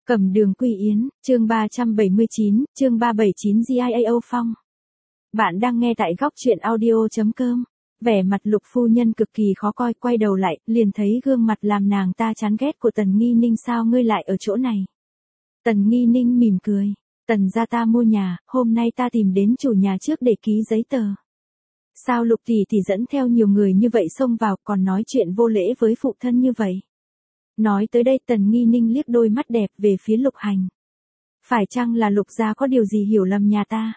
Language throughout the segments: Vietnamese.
Cẩm Đường Quy Yến, chương 379, chương 379 GIAO Phong. Bạn đang nghe tại góc truyện audio.com. Vẻ mặt Lục phu nhân cực kỳ khó coi, quay đầu lại, liền thấy gương mặt làm nàng ta chán ghét của Tần Nghi Ninh. Sao ngươi lại ở chỗ này? Tần Nghi Ninh mỉm cười. Tần gia ta mua nhà, hôm nay ta tìm đến chủ nhà trước để ký giấy tờ. Sao Lục tỷ tỷ dẫn theo nhiều người như vậy xông vào, còn nói chuyện vô lễ với phụ thân như vậy? Nói tới đây Tần Nghi Ninh liếc đôi mắt đẹp về phía Lục Hành. Phải chăng là Lục gia có điều gì hiểu lầm nhà ta?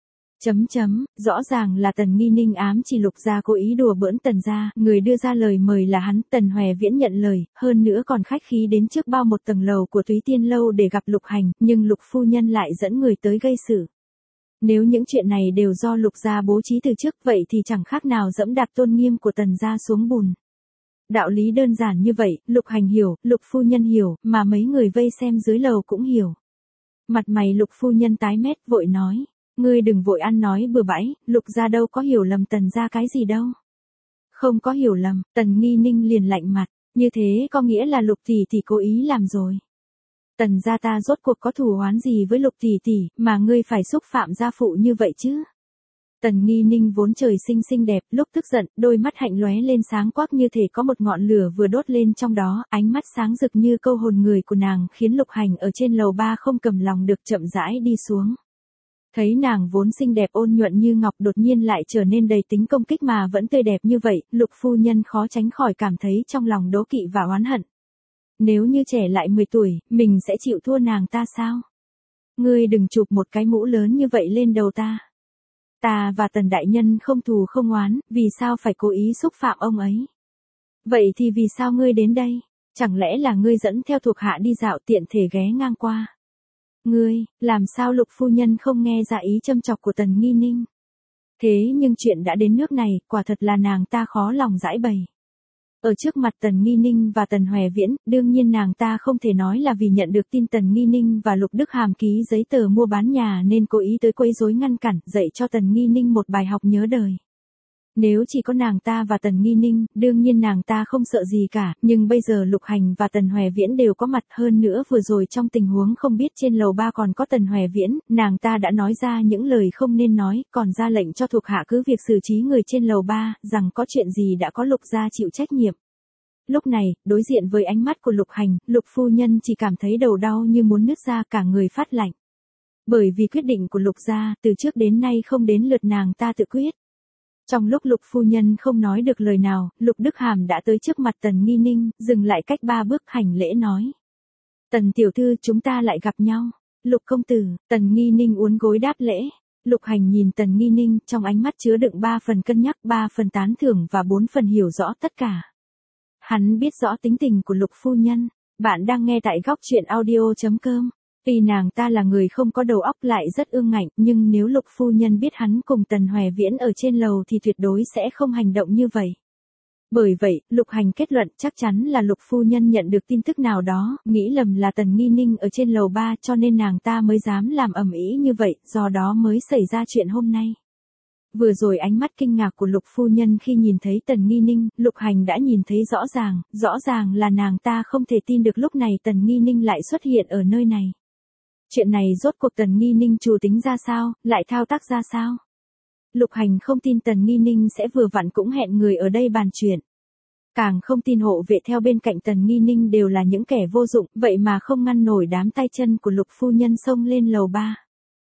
Rõ ràng là Tần Nghi Ninh ám chỉ Lục gia cố ý đùa bỡn Tần gia, người đưa ra lời mời là hắn. Tần Hoè Viễn nhận lời, hơn nữa còn khách khí đến trước bao một tầng lầu của Túy Tiên lâu để gặp Lục Hành, nhưng Lục phu nhân lại dẫn người tới gây sự. Nếu những chuyện này đều do Lục gia bố trí từ trước, vậy thì chẳng khác nào dẫm đạp tôn nghiêm của Tần gia xuống bùn. Đạo lý đơn giản như vậy, Lục Hành hiểu, Lục phu nhân hiểu, mà mấy người vây xem dưới lầu cũng hiểu. Mặt mày Lục phu nhân tái mét, vội nói, ngươi đừng vội ăn nói bừa bãi, Lục gia đâu có hiểu lầm Tần gia cái gì đâu. Không có hiểu lầm. Tần Nghi Ninh liền lạnh mặt, như thế có nghĩa là Lục tỷ tỷ cố ý làm rồi. Tần gia ta rốt cuộc có thù oán gì với Lục tỷ tỷ, mà ngươi phải xúc phạm gia phụ như vậy chứ? Tần Nghi Ninh vốn trời sinh xinh đẹp, lúc tức giận, đôi mắt hạnh lóe lên sáng quắc như thể có một ngọn lửa vừa đốt lên trong đó, ánh mắt sáng rực như câu hồn người của nàng, khiến Lục Hành ở trên lầu 3 không cầm lòng được chậm rãi đi xuống. Thấy nàng vốn xinh đẹp ôn nhuận như ngọc đột nhiên lại trở nên đầy tính công kích mà vẫn tươi đẹp như vậy, Lục phu nhân khó tránh khỏi cảm thấy trong lòng đố kỵ và oán hận. Nếu như trẻ lại 10 tuổi, mình sẽ chịu thua nàng ta sao? Ngươi đừng chụp một cái mũ lớn như vậy lên đầu ta. Ta và Tần đại nhân không thù không oán, vì sao phải cố ý xúc phạm ông ấy? Vậy thì vì sao ngươi đến đây? Chẳng lẽ là ngươi dẫn theo thuộc hạ đi dạo tiện thể ghé ngang qua? Ngươi, làm sao Lục phu nhân không nghe ra ý châm chọc của Tần Nghi Ninh? Thế nhưng chuyện đã đến nước này, quả thật là nàng ta khó lòng giải bày. Ở trước mặt Tần Nghi Ninh và Tần Hoè Viễn, đương nhiên nàng ta không thể nói là vì nhận được tin Tần Nghi Ninh và Lục Đức Hàm ký giấy tờ mua bán nhà nên cố ý tới quấy rối ngăn cản, dạy cho Tần Nghi Ninh một bài học nhớ đời. Nếu chỉ có nàng ta và Tần Nghi Ninh, đương nhiên nàng ta không sợ gì cả, nhưng bây giờ Lục Hành và Tần Hoè Viễn đều có mặt, hơn nữa vừa rồi trong tình huống không biết trên lầu 3 còn có Tần Hoè Viễn, nàng ta đã nói ra những lời không nên nói, còn ra lệnh cho thuộc hạ cứ việc xử trí người trên lầu 3, rằng có chuyện gì đã có Lục gia chịu trách nhiệm. Lúc này, đối diện với ánh mắt của Lục Hành, Lục phu nhân chỉ cảm thấy đầu đau như muốn nứt ra, cả người phát lạnh. Bởi vì quyết định của Lục gia, từ trước đến nay không đến lượt nàng ta tự quyết. Trong lúc Lục phu nhân không nói được lời nào, Lục Đức Hàm đã tới trước mặt Tần Nghi Ninh, dừng lại cách 3 bước hành lễ nói. Tần tiểu thư, chúng ta lại gặp nhau. Lục công tử. Tần Nghi Ninh uốn gối đáp lễ. Lục Hành nhìn Tần Nghi Ninh, trong ánh mắt chứa đựng 3 phần cân nhắc, 3 phần tán thưởng và 4 phần hiểu rõ tất cả. Hắn biết rõ tính tình của Lục phu nhân. Bạn đang nghe tại góc truyện audio.com. Tuy nàng ta là người không có đầu óc lại rất ương ngạnh, nhưng nếu Lục phu nhân biết hắn cùng Tần Hoè Viễn ở trên lầu thì tuyệt đối sẽ không hành động như vậy. Bởi vậy, Lục Hành kết luận chắc chắn là Lục phu nhân nhận được tin tức nào đó, nghĩ lầm là Tần Nghi Ninh ở trên lầu 3 cho nên nàng ta mới dám làm ầm ĩ như vậy, do đó mới xảy ra chuyện hôm nay. Vừa rồi ánh mắt kinh ngạc của Lục phu nhân khi nhìn thấy Tần Nghi Ninh, Lục Hành đã nhìn thấy rõ ràng là nàng ta không thể tin được lúc này Tần Nghi Ninh lại xuất hiện ở nơi này. Chuyện này rốt cuộc Tần Nghi Ninh chủ tính ra sao, lại thao tác ra sao? Lục Hành không tin Tần Nghi Ninh sẽ vừa vặn cũng hẹn người ở đây bàn chuyện. Càng không tin hộ vệ theo bên cạnh Tần Nghi Ninh đều là những kẻ vô dụng, vậy mà không ngăn nổi đám tay chân của Lục phu nhân xông lên lầu 3.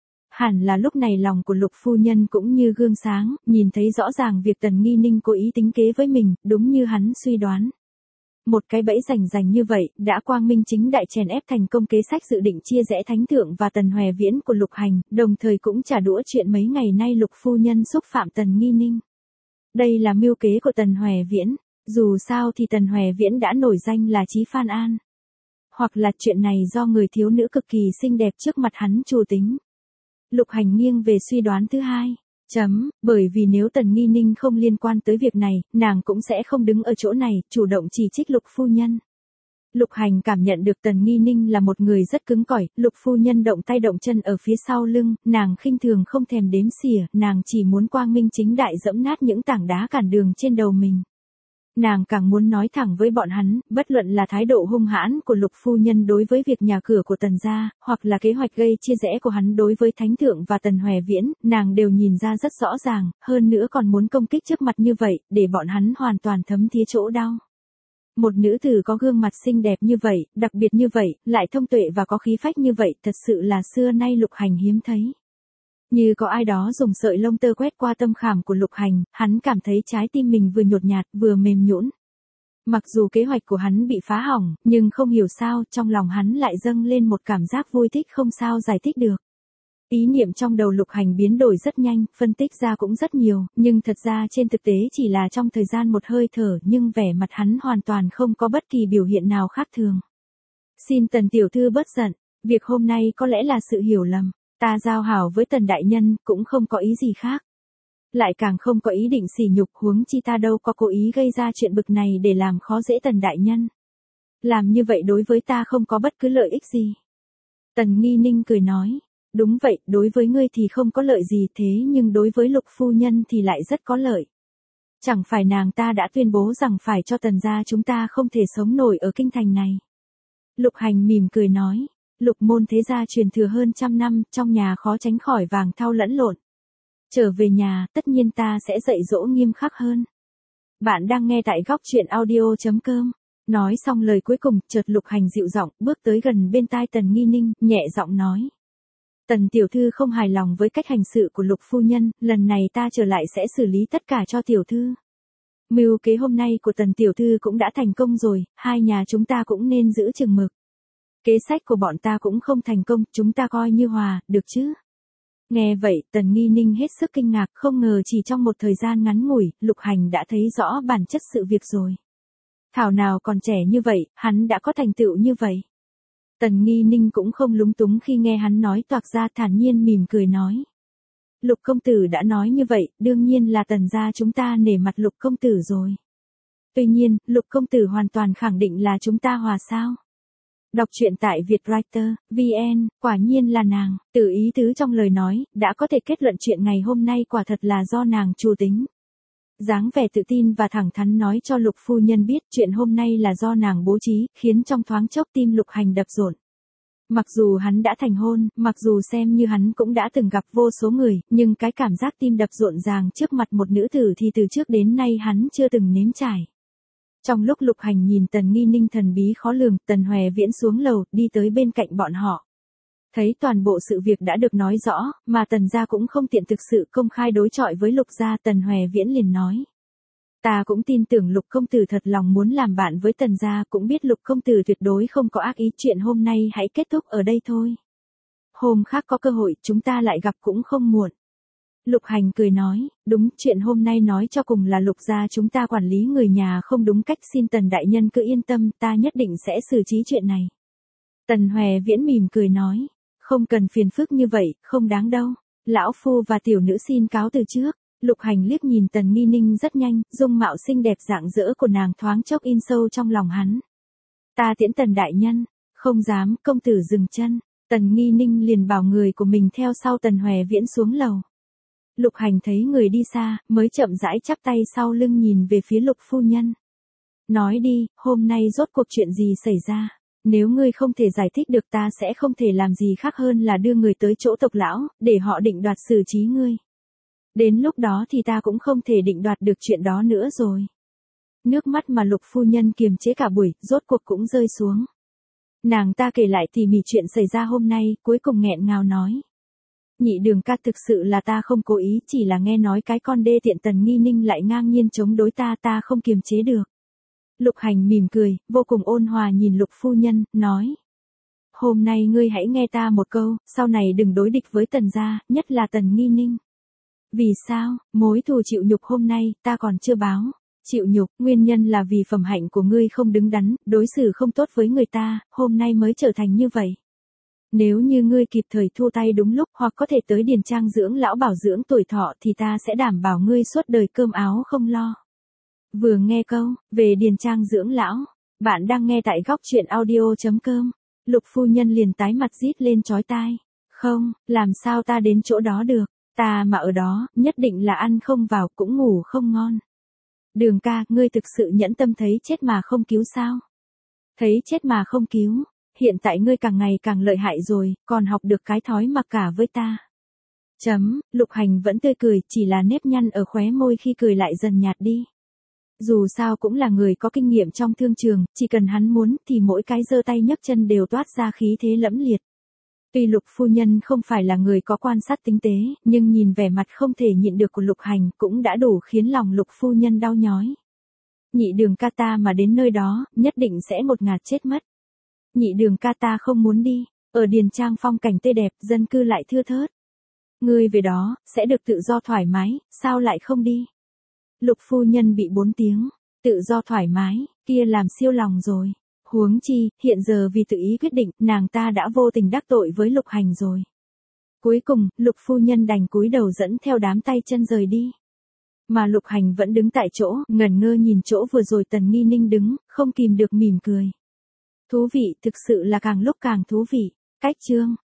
Hẳn là lúc này lòng của Lục phu nhân cũng như gương sáng, nhìn thấy rõ ràng việc Tần Nghi Ninh cố ý tính kế với mình, đúng như hắn suy đoán. Một cái bẫy rành như vậy, đã quang minh chính đại chèn ép thành công kế sách dự định chia rẽ Thánh Thượng và Tần Hoè Viễn của Lục Hành, đồng thời cũng trả đũa chuyện mấy ngày nay Lục phu nhân xúc phạm Tần Nghi Ninh. Đây là mưu kế của Tần Hoè Viễn, dù sao thì Tần Hoè Viễn đã nổi danh là Chí Phan An. Hoặc là chuyện này do người thiếu nữ cực kỳ xinh đẹp trước mặt hắn chủ tính. Lục Hành nghiêng về suy đoán thứ hai. Bởi vì nếu Tần Nghi Ninh không liên quan tới việc này, nàng cũng sẽ không đứng ở chỗ này, chủ động chỉ trích Lục phu nhân. Lục Hành cảm nhận được Tần Nghi Ninh là một người rất cứng cỏi, Lục phu nhân động tay động chân ở phía sau lưng, nàng khinh thường không thèm đếm xỉa, nàng chỉ muốn quang minh chính đại dẫm nát những tảng đá cản đường trên đầu mình. Nàng càng muốn nói thẳng với bọn hắn, bất luận là thái độ hung hãn của Lục phu nhân đối với việc nhà cửa của Tần gia, hoặc là kế hoạch gây chia rẽ của hắn đối với Thánh thượng và Tần Hoè Viễn, nàng đều nhìn ra rất rõ ràng, hơn nữa còn muốn công kích trước mặt như vậy, để bọn hắn hoàn toàn thấm thía chỗ đau. Một nữ tử có gương mặt xinh đẹp như vậy, đặc biệt như vậy, lại thông tuệ và có khí phách như vậy, thật sự là xưa nay Lục Hành hiếm thấy. Như có ai đó dùng sợi lông tơ quét qua tâm khảm của Lục Hành, hắn cảm thấy trái tim mình vừa nhột nhạt, vừa mềm nhũn. Mặc dù kế hoạch của hắn bị phá hỏng, nhưng không hiểu sao, trong lòng hắn lại dâng lên một cảm giác vui thích không sao giải thích được. Ý niệm trong đầu Lục Hành biến đổi rất nhanh, phân tích ra cũng rất nhiều, nhưng thật ra trên thực tế chỉ là trong thời gian một hơi thở, nhưng vẻ mặt hắn hoàn toàn không có bất kỳ biểu hiện nào khác thường. Xin Tần tiểu thư bớt giận, việc hôm nay có lẽ là sự hiểu lầm, ta giao hảo với Tần đại nhân, cũng không có ý gì khác. Lại càng không có ý định sỉ nhục, huống chi ta đâu có cố ý gây ra chuyện bực này để làm khó dễ Tần đại nhân. Làm như vậy đối với ta không có bất cứ lợi ích gì. Tần Nghi Ninh cười nói. Đúng vậy, đối với ngươi thì không có lợi gì, thế nhưng đối với Lục phu nhân thì lại rất có lợi. Chẳng phải nàng ta đã tuyên bố rằng phải cho Tần gia chúng ta không thể sống nổi ở kinh thành này. Lục Hành mỉm cười nói, Lục môn thế gia truyền thừa hơn 100 năm, trong nhà khó tránh khỏi vàng thau lẫn lộn. Trở về nhà, tất nhiên ta sẽ dạy dỗ nghiêm khắc hơn. Bạn đang nghe tại góc truyện audio.com. Nói xong lời cuối cùng, chợt Lục Hành dịu giọng, bước tới gần bên tai Tần Nghi Ninh, nhẹ giọng nói. Tần tiểu thư không hài lòng với cách hành sự của Lục phu nhân, lần này ta trở lại sẽ xử lý tất cả cho tiểu thư. Mưu kế hôm nay của Tần tiểu thư cũng đã thành công rồi, hai nhà chúng ta cũng nên giữ chừng mực. Kế sách của bọn ta cũng không thành công, chúng ta coi như hòa, được chứ? Nghe vậy, Tần Nghi Ninh hết sức kinh ngạc, không ngờ chỉ trong một thời gian ngắn ngủi, Lục Hành đã thấy rõ bản chất sự việc rồi. Thảo nào còn trẻ như vậy, hắn đã có thành tựu như vậy. Tần Nghi Ninh cũng không lúng túng khi nghe hắn nói toạc ra, thản nhiên mỉm cười nói. Lục công tử đã nói như vậy, đương nhiên là Tần gia chúng ta nể mặt Lục công tử rồi. Tuy nhiên, Lục công tử hoàn toàn khẳng định là chúng ta hòa sao. Đọc truyện tại Vietwriter, VN, quả nhiên là nàng, từ ý tứ trong lời nói, đã có thể kết luận chuyện ngày hôm nay quả thật là do nàng chủ tính. Dáng vẻ tự tin và thẳng thắn nói cho Lục phu nhân biết chuyện hôm nay là do nàng bố trí, khiến trong thoáng chốc tim Lục Hành đập rộn. Mặc dù hắn đã thành hôn, mặc dù xem như hắn cũng đã từng gặp vô số người, nhưng cái cảm giác tim đập rộn ràng trước mặt một nữ tử thì từ trước đến nay hắn chưa từng nếm trải. Trong lúc Lục Hành nhìn Tần Nghi Ninh thần bí khó lường, Tần Hoè Viễn xuống lầu, đi tới bên cạnh bọn họ. Thấy toàn bộ sự việc đã được nói rõ, mà Tần gia cũng không tiện thực sự công khai đối chọi với Lục gia, Tần Hoè Viễn liền nói. Ta cũng tin tưởng Lục công tử thật lòng muốn làm bạn với Tần gia, cũng biết Lục công tử tuyệt đối không có ác ý, chuyện hôm nay hãy kết thúc ở đây thôi. Hôm khác có cơ hội chúng ta lại gặp cũng không muộn. Lục Hành cười nói, đúng, chuyện hôm nay nói cho cùng là Lục gia chúng ta quản lý người nhà không đúng cách, xin Tần đại nhân cứ yên tâm, ta nhất định sẽ xử trí chuyện này. Tần Hoè Viễn mỉm cười nói, không cần phiền phức như vậy, không đáng đâu, lão phu và tiểu nữ xin cáo từ trước. Lục Hành liếc nhìn Tần Nghi Ninh rất nhanh, dung mạo xinh đẹp rạng rỡ của nàng thoáng chốc in sâu trong lòng hắn. Ta tiễn Tần đại nhân, không dám, công tử dừng chân. Tần Nghi Ninh liền bảo người của mình theo sau Tần Hoè Viễn xuống lầu. Lục Hành thấy người đi xa, mới chậm rãi chắp tay sau lưng nhìn về phía Lục phu nhân. Nói đi, hôm nay rốt cuộc chuyện gì xảy ra? Nếu ngươi không thể giải thích được ta sẽ không thể làm gì khác hơn là đưa người tới chỗ tộc lão, để họ định đoạt xử trí ngươi. Đến lúc đó thì ta cũng không thể định đoạt được chuyện đó nữa rồi. Nước mắt mà Lục phu nhân kiềm chế cả buổi, rốt cuộc cũng rơi xuống. Nàng ta kể lại tỉ mỉ chuyện xảy ra hôm nay, cuối cùng nghẹn ngào nói. Nhị đường ca, thực sự là ta không cố ý, chỉ là nghe nói cái con đê tiện Tần Nghi Ninh lại ngang nhiên chống đối ta không kiềm chế được. Lục Hành mỉm cười, vô cùng ôn hòa nhìn Lục phu nhân, nói. Hôm nay ngươi hãy nghe ta một câu, sau này đừng đối địch với Tần gia, nhất là Tần Nghi Ninh. Vì sao, mối thù chịu nhục hôm nay, ta còn chưa báo. Chịu nhục, nguyên nhân là vì phẩm hạnh của ngươi không đứng đắn, đối xử không tốt với người ta, hôm nay mới trở thành như vậy. Nếu như ngươi kịp thời thu tay đúng lúc, hoặc có thể tới điền trang dưỡng lão bảo dưỡng tuổi thọ, thì ta sẽ đảm bảo ngươi suốt đời cơm áo không lo. Vừa nghe câu, về điền trang dưỡng lão, bạn đang nghe tại góc truyện audio.com. Lục phu nhân liền tái mặt rít lên chói tai. Không, làm sao ta đến chỗ đó được, ta mà ở đó, nhất định là ăn không vào cũng ngủ không ngon. Đường ca, ngươi thực sự nhẫn tâm thấy chết mà không cứu sao? Thấy chết mà không cứu, hiện tại ngươi càng ngày càng lợi hại rồi, còn học được cái thói mặc cả với ta. Lục Hành vẫn tươi cười, chỉ là nếp nhăn ở khóe môi khi cười lại dần nhạt đi. Dù sao cũng là người có kinh nghiệm trong thương trường, chỉ cần hắn muốn thì mỗi cái giơ tay nhấc chân đều toát ra khí thế lẫm liệt. Tuy Lục phu nhân không phải là người có quan sát tinh tế, nhưng nhìn vẻ mặt không thể nhịn được của Lục Hành cũng đã đủ khiến lòng Lục phu nhân đau nhói. Nhị đường ca ta mà đến nơi đó, nhất định sẽ một ngạt chết mất. Nhị đường ca ta không muốn đi, ở Điền Trang phong cảnh tươi đẹp, dân cư lại thưa thớt. Ngươi về đó, sẽ được tự do thoải mái, sao lại không đi? Lục phu nhân bị 4 tiếng, tự do thoải mái, kia làm siêu lòng rồi. Huống chi, hiện giờ vì tự ý quyết định, nàng ta đã vô tình đắc tội với Lục Hành rồi. Cuối cùng, Lục phu nhân đành cúi đầu dẫn theo đám tay chân rời đi. Mà Lục Hành vẫn đứng tại chỗ, ngẩn ngơ nhìn chỗ vừa rồi Tần Nghi Ninh đứng, không kìm được mỉm cười. Thú vị, thực sự là càng lúc càng thú vị. Cách chương